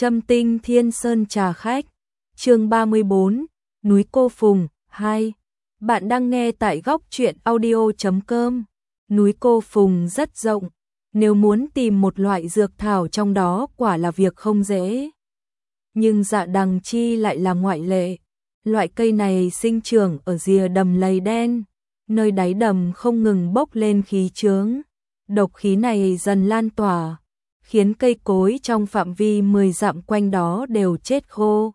Châm Tinh Thiên Sơn Trà Khách, chương 34, Núi Cô Phùng 2. Bạn đang nghe tại góc truyện audio.com. Núi Cô Phùng rất rộng, nếu muốn tìm một loại dược thảo trong đó quả là việc không dễ. Nhưng dạ đằng chi lại là ngoại lệ. Loại cây này sinh trưởng ở rìa đầm lầy đen, nơi đáy đầm không ngừng bốc lên khí chướng. Độc khí này dần lan tỏa, khiến cây cối trong phạm vi 10 dặm quanh đó đều chết khô.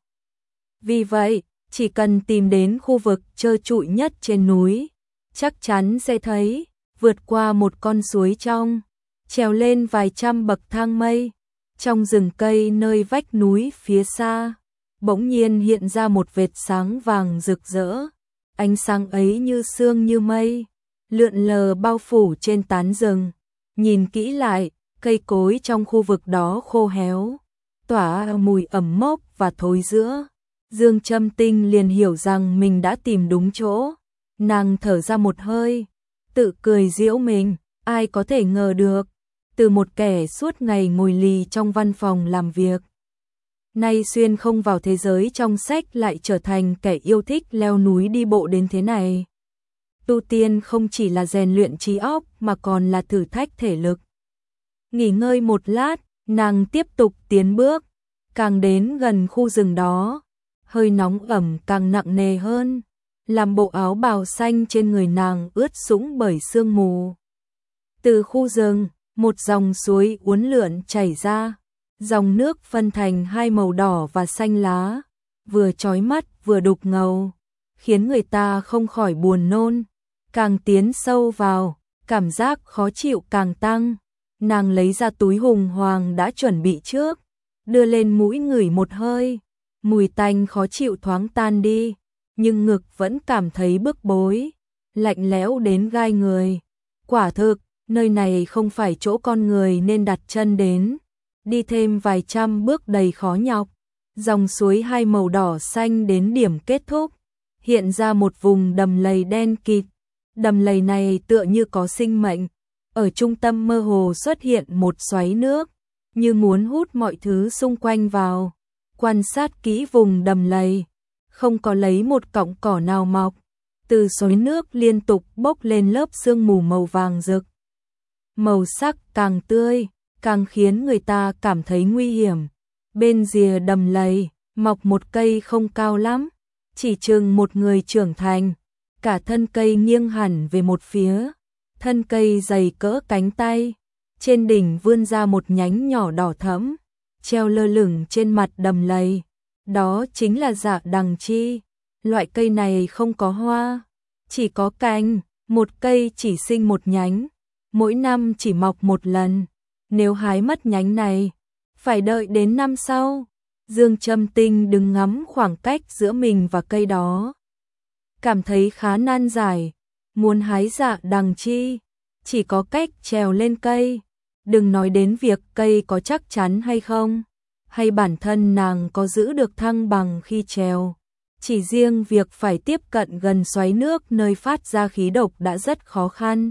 Vì vậy, chỉ cần tìm đến khu vực trơ trụi nhất trên núi, chắc chắn sẽ thấy, vượt qua một con suối trong, trèo lên vài trăm bậc thang mây, trong rừng cây nơi vách núi phía xa, bỗng nhiên hiện ra một vệt sáng vàng rực rỡ. Ánh sáng ấy như sương như mây, lượn lờ bao phủ trên tán rừng. Nhìn kỹ lại, cây cối trong khu vực đó khô héo, tỏa mùi ẩm mốc và thối rữa. Dương Châm Tinh liền hiểu rằng mình đã tìm đúng chỗ. Nàng thở ra một hơi, tự cười giễu mình, ai có thể ngờ được, từ một kẻ suốt ngày ngồi lì trong văn phòng làm việc, nay xuyên không vào thế giới trong sách lại trở thành kẻ yêu thích leo núi đi bộ đến thế này. Tu tiên không chỉ là rèn luyện trí óc mà còn là thử thách thể lực. Nghỉ ngơi một lát, nàng tiếp tục tiến bước, càng đến gần khu rừng đó, hơi nóng ẩm càng nặng nề hơn, làm bộ áo bào xanh trên người nàng ướt sũng bởi sương mù. Từ khu rừng, một dòng suối uốn lượn chảy ra, dòng nước phân thành hai màu đỏ và xanh lá, vừa chói mắt vừa đục ngầu, khiến người ta không khỏi buồn nôn. Càng tiến sâu vào, cảm giác khó chịu càng tăng. Nàng lấy ra túi hùng hoàng đã chuẩn bị trước, đưa lên mũi ngửi một hơi, mùi tanh khó chịu thoáng tan đi, nhưng ngực vẫn cảm thấy bức bối, lạnh lẽo đến gai người. Quả thực, nơi này không phải chỗ con người nên đặt chân đến. Đi thêm vài trăm bước đầy khó nhọc, dòng suối hai màu đỏ xanh đến điểm kết thúc, hiện ra một vùng đầm lầy đen kịt. Đầm lầy này tựa như có sinh mệnh, ở trung tâm mơ hồ xuất hiện một xoáy nước, như muốn hút mọi thứ xung quanh vào. Quan sát kỹ vùng đầm lầy, không có lấy một cọng cỏ nào mọc, từ xoáy nước liên tục bốc lên lớp sương mù màu vàng rực. Màu sắc càng tươi, càng khiến người ta cảm thấy nguy hiểm. Bên rìa đầm lầy, mọc một cây không cao lắm, chỉ chừng một người trưởng thành. Cả thân cây nghiêng hẳn về một phía, thân cây dày cỡ cánh tay, trên đỉnh vươn ra một nhánh nhỏ đỏ thẫm, treo lơ lửng trên mặt đầm lầy. Đó chính là dạ đằng chi. Loại cây này không có hoa, chỉ có cành, một cây chỉ sinh một nhánh, mỗi năm chỉ mọc một lần. Nếu hái mất nhánh này, phải đợi đến năm sau. Dương Châm Tinh đứng ngắm khoảng cách giữa mình và cây đó, cảm thấy khá nan giải. Muốn hái dạ đằng chi, chỉ có cách trèo lên cây. Đừng nói đến việc cây có chắc chắn hay không, hay bản thân nàng có giữ được thăng bằng khi trèo. Chỉ riêng việc phải tiếp cận gần xoáy nước nơi phát ra khí độc đã rất khó khăn.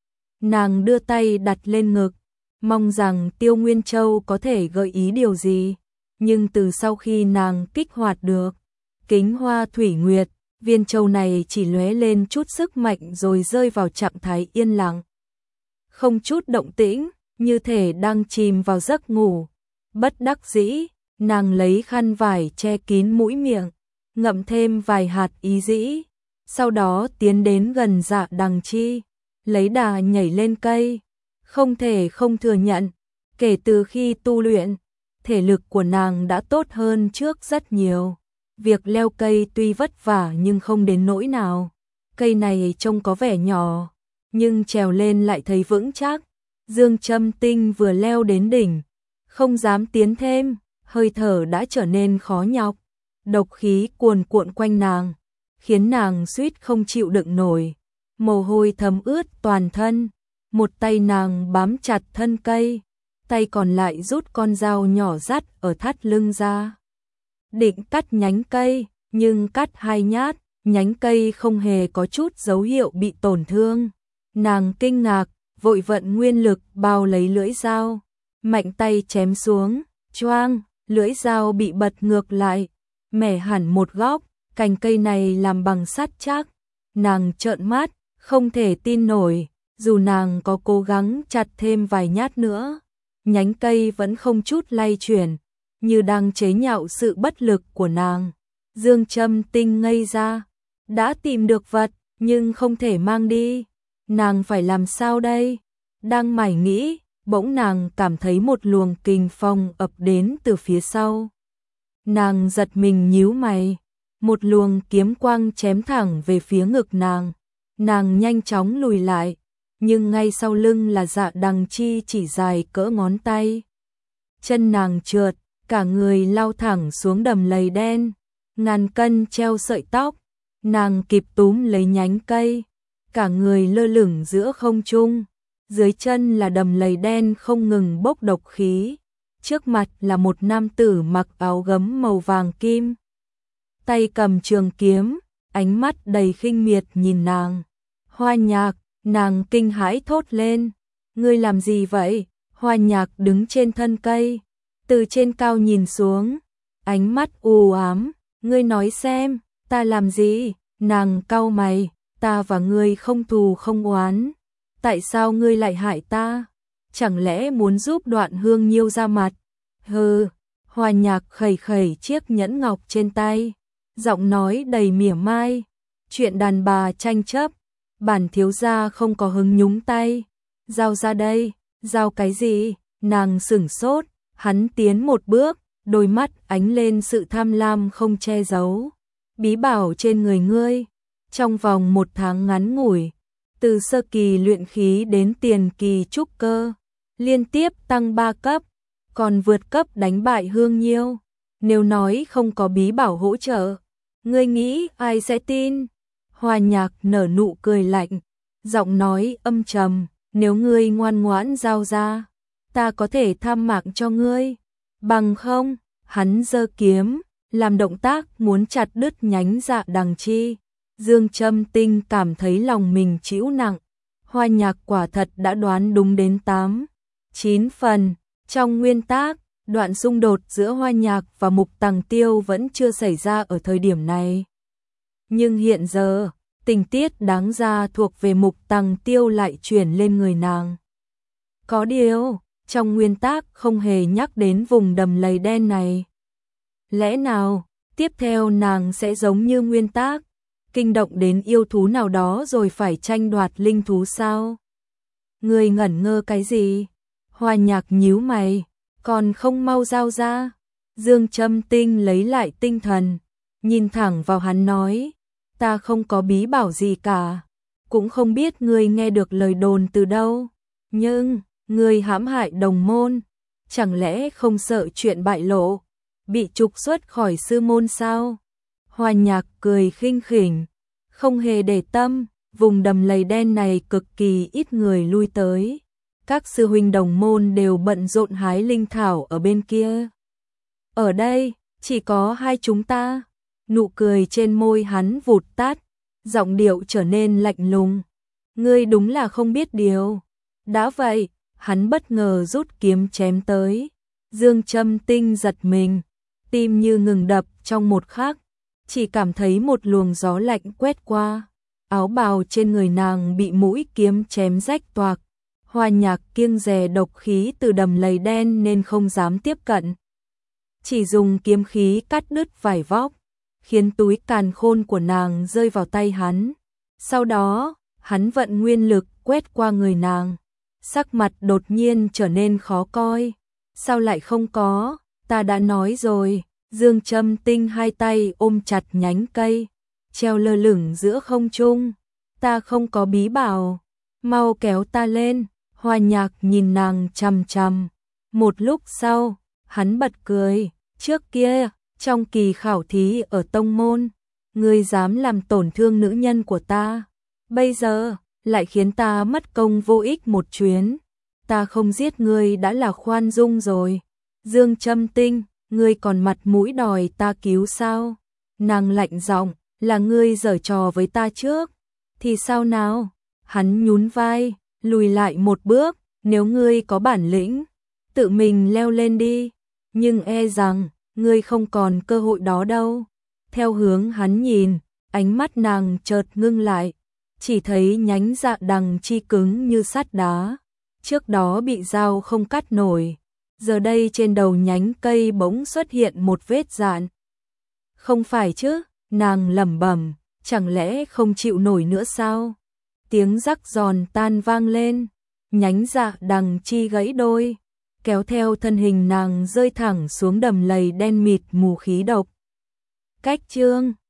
Nàng đưa tay đặt lên ngực, mong rằng Tiêu Nguyên Châu có thể gợi ý điều gì. Nhưng từ sau khi nàng kích hoạt được Kính Hoa Thủy Nguyệt, viên châu này chỉ lóe lên chút sức mạnh rồi rơi vào trạng thái yên lặng, không chút động tĩnh, như thể đang chìm vào giấc ngủ. Bất đắc dĩ, nàng lấy khăn vải che kín mũi miệng, ngậm thêm vài hạt ý dĩ, sau đó tiến đến gần dạ đằng chi, lấy đà nhảy lên cây. Không thể không thừa nhận, kể từ khi tu luyện, thể lực của nàng đã tốt hơn trước rất nhiều. Việc leo cây tuy vất vả nhưng không đến nỗi nào. Cây này trông có vẻ nhỏ, nhưng trèo lên lại thấy vững chắc. Dương Châm Tinh vừa leo đến đỉnh, không dám tiến thêm, hơi thở đã trở nên khó nhọc. Độc khí cuồn cuộn quanh nàng, khiến nàng suýt không chịu đựng nổi. Mồ hôi thấm ướt toàn thân, một tay nàng bám chặt thân cây, tay còn lại rút con dao nhỏ dắt ở thắt lưng ra, định cắt nhánh cây, nhưng cắt hai nhát, nhánh cây không hề có chút dấu hiệu bị tổn thương. Nàng kinh ngạc, vội vận nguyên lực bao lấy lưỡi dao, mạnh tay chém xuống, choang, lưỡi dao bị bật ngược lại, mẻ hẳn một góc, cành cây này làm bằng sắt chắc. Nàng trợn mắt, không thể tin nổi, dù nàng có cố gắng chặt thêm vài nhát nữa, nhánh cây vẫn không chút lay chuyển, như đang chế nhạo sự bất lực của nàng. Dương Châm Tinh ngây ra, đã tìm được vật, nhưng không thể mang đi. Nàng phải làm sao đây? Đang mải nghĩ, bỗng nàng cảm thấy một luồng kình phong ập đến từ phía sau. Nàng giật mình nhíu mày, một luồng kiếm quang chém thẳng về phía ngực nàng. Nàng nhanh chóng lùi lại, nhưng ngay sau lưng là Dạ Đằng Chi chỉ dài cỡ ngón tay. Chân nàng trượt, cả người lao thẳng xuống đầm lầy đen, ngàn cân treo sợi tóc. Nàng kịp túm lấy nhánh cây, cả người lơ lửng giữa không trung. Dưới chân là đầm lầy đen không ngừng bốc độc khí. Trước mặt là một nam tử mặc áo gấm màu vàng kim, tay cầm trường kiếm, ánh mắt đầy khinh miệt nhìn nàng. Hoa Nhạc, nàng kinh hãi thốt lên. Ngươi làm gì vậy? Hoa Nhạc đứng trên thân cây, từ trên cao nhìn xuống, ánh mắt u ám. Ngươi nói xem, ta làm gì? Nàng cau mày, ta và ngươi không thù không oán. Tại sao ngươi lại hại ta? Chẳng lẽ muốn giúp Đoạn Hương Nhiêu ra mặt? Hừ, Hoa Nhạc khẩy khẩy chiếc nhẫn ngọc trên tay, giọng nói đầy mỉa mai. Chuyện đàn bà tranh chấp, bản thiếu gia không có hứng nhúng tay. Giao ra đây. Giao cái gì? Nàng sửng sốt, hắn tiến một bước, đôi mắt ánh lên sự tham lam không che giấu. Bí bảo trên người ngươi, trong vòng 1 tháng ngắn ngủi, từ sơ kỳ luyện khí đến tiền kỳ trúc cơ, liên tiếp tăng 3 cấp, còn vượt cấp đánh bại Hương Nhiêu. Nếu nói không có bí bảo hỗ trợ, ngươi nghĩ ai sẽ tin? Hoa Nhạc nở nụ cười lạnh, giọng nói âm trầm, nếu ngươi ngoan ngoãn giao ra, ta có thể tham mạng cho ngươi. Bằng không, hắn giơ kiếm, làm động tác muốn chặt đứt nhánh Dạ Đằng Chi. Dương Châm Tinh cảm thấy lòng mình chịu nặng. Hoa Nhạc quả thật đã đoán đúng đến 8-9 phần. Trong nguyên tác, đoạn xung đột giữa Hoa Nhạc và Mục Tằng Tiêu vẫn chưa xảy ra ở thời điểm này. Nhưng hiện giờ, tình tiết đáng ra thuộc về Mục Tằng Tiêu lại chuyển lên người nàng. Có điều, trong nguyên tác không hề nhắc đến vùng đầm lầy đen này. Lẽ nào, tiếp theo nàng sẽ giống như nguyên tác, kinh động đến yêu thú nào đó rồi phải tranh đoạt linh thú sao? Người ngẩn ngơ cái gì? Hoa Nhạc nhíu mày, còn không mau giao ra. Dương Châm Tinh lấy lại tinh thần, nhìn thẳng vào hắn nói, ta không có bí bảo gì cả, cũng không biết ngươi nghe được lời đồn từ đâu, nhưng ngươi hãm hại đồng môn, chẳng lẽ không sợ chuyện bại lộ, bị trục xuất khỏi sư môn sao? Hoa Nhạc cười khinh khỉnh, không hề để tâm, vùng đầm lầy đen này cực kỳ ít người lui tới. Các sư huynh đồng môn đều bận rộn hái linh thảo ở bên kia. Ở đây, chỉ có hai chúng ta. Nụ cười trên môi hắn vụt tắt, giọng điệu trở nên lạnh lùng. Ngươi đúng là không biết điều. Đã vậy, hắn bất ngờ rút kiếm chém tới. Dương Châm Tinh giật mình, tim như ngừng đập trong một khắc, chỉ cảm thấy một luồng gió lạnh quét qua. Áo bào trên người nàng bị mũi kiếm chém rách toạc. Hoa Nhạc kiêng dè độc khí từ đầm lầy đen nên không dám tiếp cận. Chỉ dùng kiếm khí cắt đứt vải vóc, khiến túi càn khôn của nàng rơi vào tay hắn. Sau đó, hắn vận nguyên lực quét qua người nàng. Sắc mặt đột nhiên trở nên khó coi. Sao lại không có? Ta đã nói rồi. Dương Châm Tinh hai tay ôm chặt nhánh cây, treo lơ lửng giữa không trung. Ta không có bí bảo, mau kéo ta lên. Hoa Nhạc nhìn nàng chằm chằm. Một lúc sau, hắn bật cười. Trước kia, trong kỳ khảo thí ở tông môn, ngươi dám làm tổn thương nữ nhân của ta. Bây giờ, lại khiến ta mất công vô ích một chuyến. Ta không giết ngươi đã là khoan dung rồi. Dương Châm Tinh, ngươi còn mặt mũi đòi ta cứu sao? Nàng lạnh giọng, là ngươi giở trò với ta trước. Thì sao nào? Hắn nhún vai, lùi lại một bước, nếu ngươi có bản lĩnh, tự mình leo lên đi. nhưng e rằng ngươi không còn cơ hội đó đâu. Theo hướng hắn nhìn, ánh mắt nàng chợt ngưng lại, chỉ thấy nhánh dạ đằng chi cứng như sắt đá, trước đó bị dao không cắt nổi, giờ đây trên đầu nhánh cây bỗng xuất hiện một vết dạn. Không phải chứ, nàng lẩm bẩm, chẳng lẽ không chịu nổi nữa sao? Tiếng rắc giòn tan vang lên, nhánh dạ đằng chi gãy đôi, kéo theo thân hình nàng rơi thẳng xuống đầm lầy đen mịt mù khí độc. Cách chương